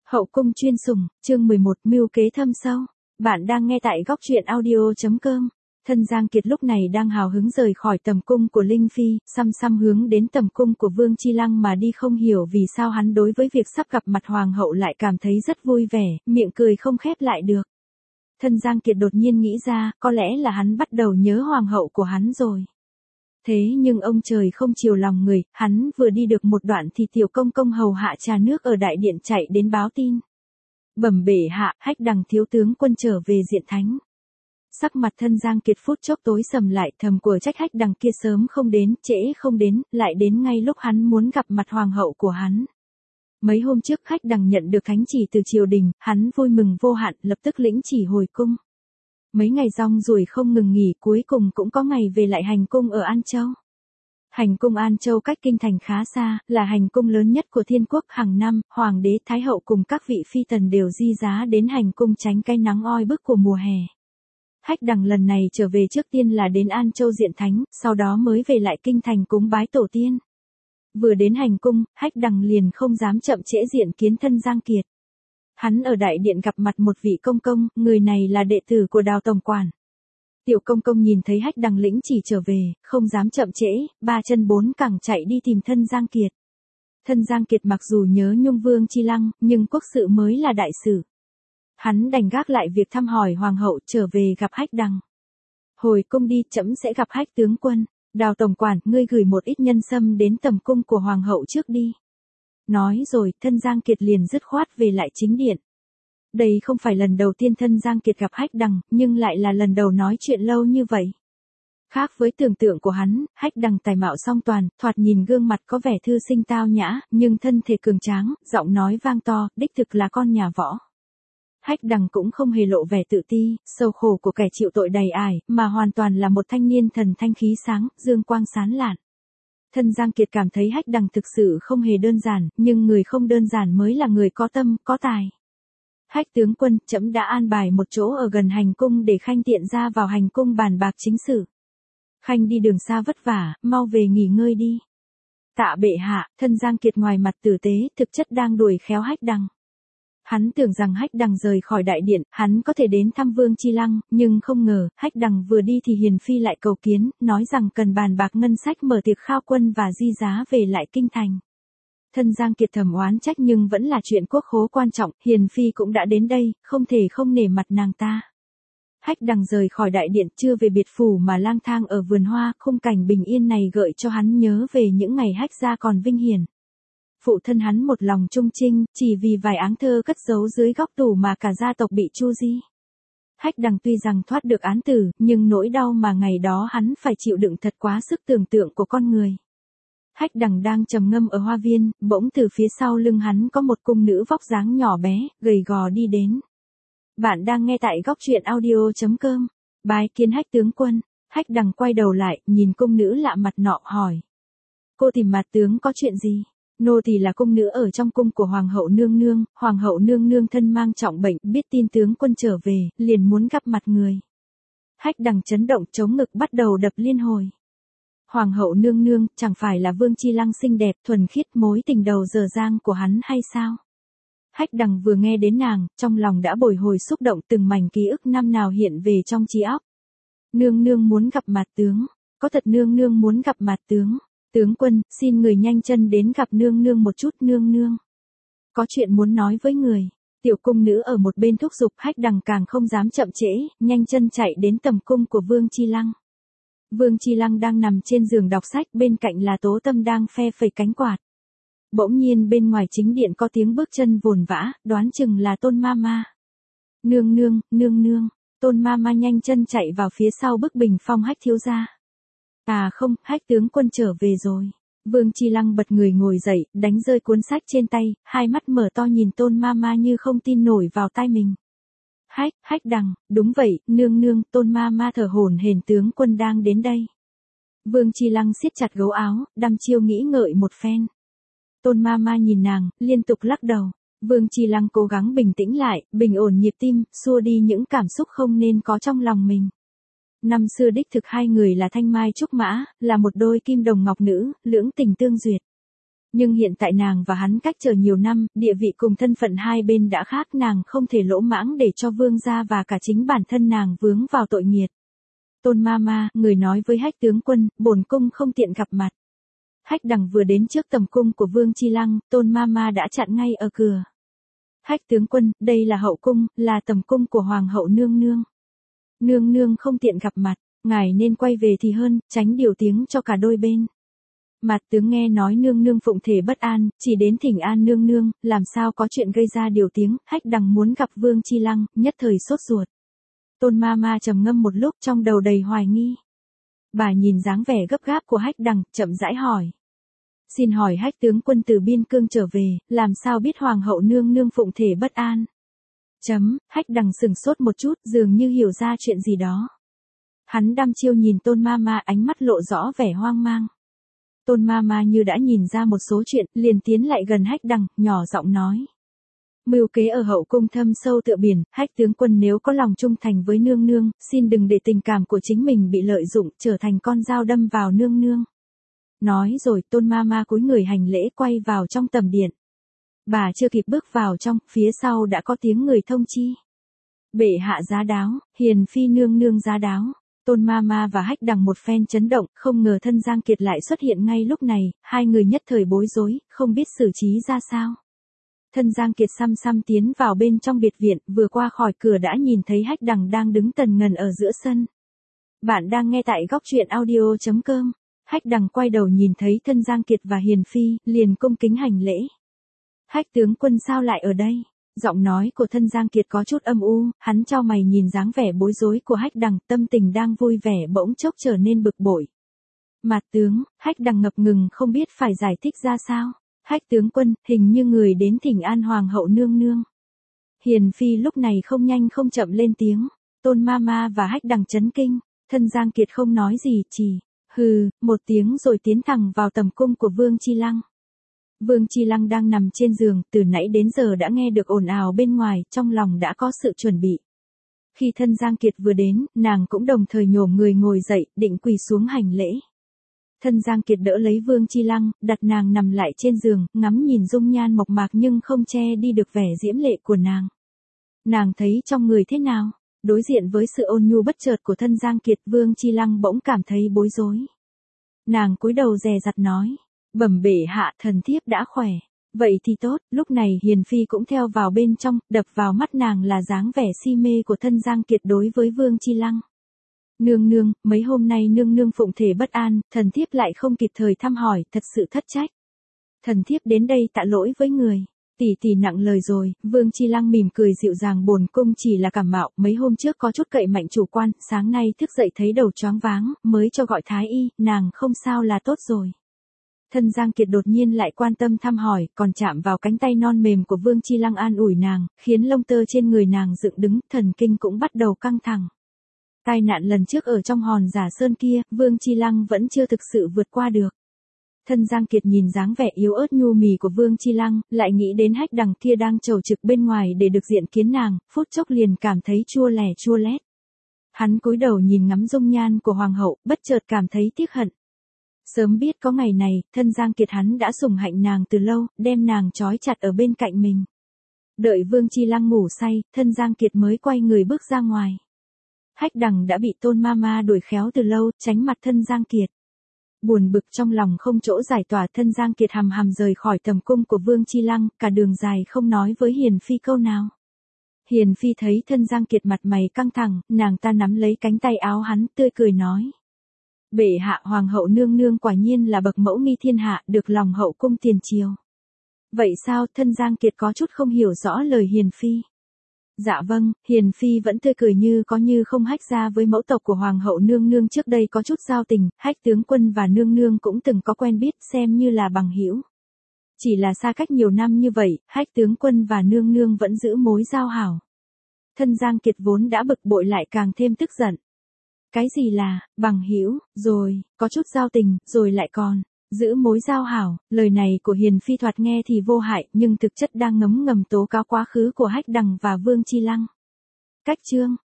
Hậu cung chuyên sủng, chương 11, mưu kế thâm sâu. Bạn đang nghe tại góc truyện audio.com. Thân Giang Kiệt lúc này đang hào hứng rời khỏi tầm cung của Linh Phi, xăm xăm hướng đến tầm cung của Vương Chi Lăng mà đi, không hiểu vì sao hắn đối với việc sắp gặp mặt hoàng hậu lại cảm thấy rất vui vẻ, miệng cười không khép lại được. Thân Giang Kiệt đột nhiên nghĩ ra, có lẽ là hắn bắt đầu nhớ hoàng hậu của hắn rồi. Thế nhưng ông trời không chiều lòng người, hắn vừa đi được một đoạn thì tiểu công công hầu hạ trà nước ở đại điện chạy đến báo tin. Bẩm bệ hạ, Hách Đằng thiếu tướng quân trở về diện thánh. Sắc mặt Thân Giang Kiệt phút chốc tối sầm lại, thầm của trách Hách Đằng kia sớm không đến, trễ không đến, lại đến ngay lúc hắn muốn gặp mặt hoàng hậu của hắn. Mấy hôm trước Hách Đằng nhận được thánh chỉ từ triều đình, hắn vui mừng vô hạn, lập tức lĩnh chỉ hồi cung. Mấy ngày rong ruổi không ngừng nghỉ, cuối cùng cũng có ngày về lại hành cung ở An Châu. Hành cung An Châu cách kinh thành khá xa, là hành cung lớn nhất của thiên quốc. Hàng năm, hoàng đế, thái hậu cùng các vị phi tần đều di giá đến hành cung tránh cái nắng oi bức của mùa hè. Hách Đằng lần này trở về trước tiên là đến An Châu diện thánh, sau đó mới về lại kinh thành cúng bái tổ tiên. Vừa đến hành cung, Hách Đằng liền không dám chậm trễ diện kiến Thân Giang Kiệt. Hắn ở đại điện gặp mặt một vị công công, người này là đệ tử của Đào tổng quản. Tiểu công công nhìn thấy Hách Đằng lĩnh chỉ trở về, không dám chậm trễ, ba chân bốn cẳng chạy đi tìm Thân Giang Kiệt. Thân Giang Kiệt mặc dù nhớ nhung Vương Chi Lăng, nhưng quốc sự mới là đại sự. Hắn đành gác lại việc thăm hỏi hoàng hậu, trở về gặp Hách Đằng. Hồi cung đi, trẫm sẽ gặp Hách tướng quân. Đào tổng quản, ngươi gửi một ít nhân sâm đến tầm cung của hoàng hậu trước đi. Nói rồi, Thân Giang Kiệt liền dứt khoát về lại chính điện. Đây không phải lần đầu tiên Thân Giang Kiệt gặp Hách Đằng, nhưng lại là lần đầu nói chuyện lâu như vậy. Khác với tưởng tượng của hắn, Hách Đằng tài mạo song toàn, thoạt nhìn gương mặt có vẻ thư sinh tao nhã, nhưng thân thể cường tráng, giọng nói vang to, đích thực là con nhà võ. Hách Đằng cũng không hề lộ vẻ tự ti, sầu khổ của kẻ chịu tội đầy ải, mà hoàn toàn là một thanh niên thần thanh khí sáng, dương quang sáng lạn. Thân Giang Kiệt cảm thấy Hách Đằng thực sự không hề đơn giản, nhưng người không đơn giản mới là người có tâm, có tài. Hách tướng quân, trẫm đã an bài một chỗ ở gần hành cung để Khanh tiện ra vào hành cung bàn bạc chính sự. Khanh đi đường xa vất vả, mau về nghỉ ngơi đi. Tạ bệ hạ. Thân Giang Kiệt ngoài mặt tử tế, thực chất đang đuổi khéo Hách Đằng. Hắn tưởng rằng Hách Đằng rời khỏi đại điện, hắn có thể đến thăm Vương Chi Lăng, nhưng không ngờ, Hách Đằng vừa đi thì Hiền Phi lại cầu kiến, nói rằng cần bàn bạc ngân sách mở tiệc khao quân và di giá về lại kinh thành. Thân Giang Kiệt thầm oán trách nhưng vẫn là chuyện quốc khố quan trọng, Hiền Phi cũng đã đến đây, không thể không nể mặt nàng ta. Hách Đằng rời khỏi đại điện, chưa về biệt phủ mà lang thang ở vườn hoa, khung cảnh bình yên này gợi cho hắn nhớ về những ngày Hách gia còn vinh hiển. Phụ thân hắn một lòng trung trinh, chỉ vì vài áng thơ cất giấu dưới góc tủ mà cả gia tộc bị tru di. Hách Đằng tuy rằng thoát được án tử, nhưng nỗi đau mà ngày đó hắn phải chịu đựng thật quá sức tưởng tượng của con người. Hách Đằng đang trầm ngâm ở hoa viên, bỗng từ phía sau lưng hắn có một cung nữ vóc dáng nhỏ bé, gầy gò đi đến. Bạn đang nghe tại góc truyện audio.com. Bái kiến Hách tướng quân. Hách Đằng quay đầu lại, nhìn cung nữ lạ mặt nọ hỏi. Cô tìm mặt tướng có chuyện gì? Nô tỳ là cung nữ ở trong cung của Hoàng hậu nương nương thân mang trọng bệnh, biết tin tướng quân trở về, liền muốn gặp mặt người. Hách Đằng chấn động, chống ngực bắt đầu đập liên hồi. Hoàng hậu nương nương, chẳng phải là Vương Chi Lăng xinh đẹp, thuần khiết, mối tình đầu dở dang của hắn hay sao? Hách Đằng vừa nghe đến nàng, trong lòng đã bồi hồi xúc động, từng mảnh ký ức năm nào hiện về trong trí óc. Nương nương muốn gặp mặt tướng, có thật nương nương muốn gặp mặt tướng. Tướng quân, xin người nhanh chân đến gặp nương nương một chút. Nương nương có chuyện muốn nói với người. Tiểu cung nữ ở một bên thúc giục. Hách Đằng càng không dám chậm trễ, nhanh chân chạy đến tầm cung của Vương Chi Lăng. Vương Chi Lăng đang nằm trên giường đọc sách, bên cạnh là Tố Tâm đang phe phẩy cánh quạt. Bỗng nhiên bên ngoài chính điện có tiếng bước chân vồn vã, đoán chừng là Tôn Mama. Nương nương. Tôn Mama nhanh chân chạy vào phía sau bức bình phong Hách thiếu gia. À không, Hách tướng quân trở về rồi. Vương Chi Lăng bật người ngồi dậy, đánh rơi cuốn sách trên tay, hai mắt mở to nhìn Tôn Mama như không tin nổi vào tai mình. Hách Đằng, đúng vậy, nương, Tôn Mama thở hổn hển, tướng quân đang đến đây. Vương Chi Lăng siết chặt gấu áo, đăm chiêu nghĩ ngợi một phen. Tôn Mama nhìn nàng, liên tục lắc đầu. Vương Chi Lăng cố gắng bình tĩnh lại, bình ổn nhịp tim, xua đi những cảm xúc không nên có trong lòng mình. Năm xưa đích thực hai người là thanh mai trúc mã, là một đôi kim đồng ngọc nữ, lưỡng tình tương duyệt. Nhưng hiện tại nàng và hắn cách trở nhiều năm, địa vị cùng thân phận hai bên đã khác, nàng không thể lỗ mãng để cho vương gia và cả chính bản thân nàng vướng vào tội nghiệt. Tôn Mama, người nói với Hách tướng quân, bổn cung không tiện gặp mặt. Hách Đằng vừa đến trước tầm cung của Vương Chi Lăng, Tôn Mama đã chặn ngay ở cửa. Hách tướng quân, đây là hậu cung, là tầm cung của Hoàng hậu nương nương. Nương nương không tiện gặp mặt, ngài nên quay về thì hơn, tránh điều tiếng cho cả đôi bên. Mặt tướng nghe nói nương nương phụng thể bất an, chỉ đến thỉnh an nương nương, làm sao có chuyện gây ra điều tiếng. Hách Đằng muốn gặp Vương Chi Lăng, nhất thời sốt ruột. Tôn Mama trầm ngâm một lúc, trong đầu đầy hoài nghi. Bà nhìn dáng vẻ gấp gáp của Hách Đằng, chậm rãi hỏi. Xin hỏi Hách tướng quân từ biên cương trở về, làm sao biết Hoàng hậu nương nương phụng thể bất an? Hách Đằng sừng sốt một chút, dường như hiểu ra chuyện gì đó. Hắn đăm chiêu nhìn Tôn Mama, ánh mắt lộ rõ vẻ hoang mang. Tôn Mama như đã nhìn ra một số chuyện, liền tiến lại gần Hách Đằng, nhỏ giọng nói. Mưu kế ở hậu cung thâm sâu tựa biển, Hách tướng quân nếu có lòng trung thành với nương nương, xin đừng để tình cảm của chính mình bị lợi dụng, trở thành con dao đâm vào nương nương. Nói rồi Tôn Mama cúi người hành lễ quay vào trong tầm điện. Bà chưa kịp bước vào trong, phía sau đã có tiếng người thông chi. Bệ hạ giá đáo, hiền phi nương nương giá đáo. Tôn Mama và Hách Đằng một phen chấn động, không ngờ thân Giang Kiệt lại xuất hiện ngay lúc này, hai người nhất thời bối rối, không biết xử trí ra sao. Thân Giang Kiệt xăm xăm tiến vào bên trong biệt viện, vừa qua khỏi cửa đã nhìn thấy Hách Đằng đang đứng tần ngần ở giữa sân. Bạn đang nghe tại góc truyện audio.com. Hách Đằng quay đầu nhìn thấy thân Giang Kiệt và Hiền Phi, liền cung kính hành lễ. Hách tướng quân sao lại ở đây? Giọng nói của thân Giang Kiệt có chút âm u, hắn chau mày nhìn dáng vẻ bối rối của Hách Đằng, tâm tình đang vui vẻ bỗng chốc trở nên bực bội. Mạt tướng, Hách Đằng ngập ngừng không biết phải giải thích ra sao. Hách tướng quân, hình như người đến thỉnh an Hoàng hậu nương nương. Hiền Phi lúc này không nhanh không chậm lên tiếng. Tôn Mama và Hách Đằng chấn kinh, thân Giang Kiệt không nói gì, chỉ hừ một tiếng rồi tiến thẳng vào tầm cung của Vương Chi Lăng. Vương Chi Lăng đang nằm trên giường, từ nãy đến giờ đã nghe được ồn ào bên ngoài, trong lòng đã có sự chuẩn bị. Khi thân Giang Kiệt vừa đến, nàng cũng đồng thời nhổm người ngồi dậy, định quỳ xuống hành lễ. Thân Giang Kiệt đỡ lấy Vương Chi Lăng, đặt nàng nằm lại trên giường, ngắm nhìn dung nhan mộc mạc nhưng không che đi được vẻ diễm lệ của nàng. Nàng thấy trong người thế nào? Đối diện với sự ôn nhu bất chợt của thân Giang Kiệt, Vương Chi Lăng bỗng cảm thấy bối rối. Nàng cúi đầu dè dặt nói. Bẩm bệ hạ, thần thiếp đã khỏe. Vậy thì tốt, lúc này Hiền Phi cũng theo vào bên trong, đập vào mắt nàng là dáng vẻ si mê của thân Giang Kiệt đối với Vương Chi Lăng. Nương nương, mấy hôm nay nương nương phụng thể bất an, thần thiếp lại không kịp thời thăm hỏi, thật sự thất trách. Thần thiếp đến đây tạ lỗi với người. Tỷ nặng lời rồi. Vương Chi Lăng mỉm cười dịu dàng, bổn cung chỉ là cảm mạo, mấy hôm trước có chút cậy mạnh chủ quan, sáng nay thức dậy thấy đầu choáng váng, mới cho gọi thái y, nàng không sao là tốt rồi. Thân Giang Kiệt đột nhiên lại quan tâm thăm hỏi, còn chạm vào cánh tay non mềm của Vương Chi Lăng an ủi nàng, khiến lông tơ trên người nàng dựng đứng, thần kinh cũng bắt đầu căng thẳng. Tai nạn lần trước ở trong hòn Giả Sơn kia, Vương Chi Lăng vẫn chưa thực sự vượt qua được. Thân Giang Kiệt nhìn dáng vẻ yếu ớt nhu mì của Vương Chi Lăng, lại nghĩ đến Hách Đằng kia đang chầu trực bên ngoài để được diện kiến nàng, phút chốc liền cảm thấy chua lẻ chua lét. Hắn cúi đầu nhìn ngắm dung nhan của Hoàng hậu, bất chợt cảm thấy tiếc hận. Sớm biết có ngày này, thân Giang Kiệt hắn đã sủng hạnh nàng từ lâu, đem nàng trói chặt ở bên cạnh mình. Đợi Vương Chi Lăng ngủ say, thân Giang Kiệt mới quay người bước ra ngoài. Hách Đằng đã bị Tôn Mama đuổi khéo từ lâu, tránh mặt thân Giang Kiệt. Buồn bực trong lòng không chỗ giải tỏa, thân Giang Kiệt hầm hầm rời khỏi tầm cung của Vương Chi Lăng, cả đường dài không nói với Hiền Phi câu nào. Hiền Phi thấy thân Giang Kiệt mặt mày căng thẳng, nàng ta nắm lấy cánh tay áo hắn, tươi cười nói. Bệ hạ, Hoàng hậu nương nương quả nhiên là bậc mẫu nghi thiên hạ, được lòng hậu cung tiền triều. Vậy sao? Thân Giang Kiệt có chút không hiểu rõ lời Hiền Phi. Dạ vâng, Hiền Phi vẫn tươi cười như có như không. Hách ra với mẫu tộc của Hoàng hậu nương nương trước đây có chút giao tình, Hách tướng quân và nương nương cũng từng có quen biết, xem như là bằng hữu. Chỉ là xa cách nhiều năm như vậy, Hách tướng quân và nương nương vẫn giữ mối giao hảo. Thân Giang Kiệt vốn đã bực bội lại càng thêm tức giận. Cái gì là bằng hữu, rồi có chút giao tình, rồi lại còn giữ mối giao hảo? Lời này của Hiền Phi thoạt nghe thì vô hại, nhưng thực chất đang ngấm ngầm tố cáo quá khứ của Hách Đằng và Vương Chi Lăng. Cách chương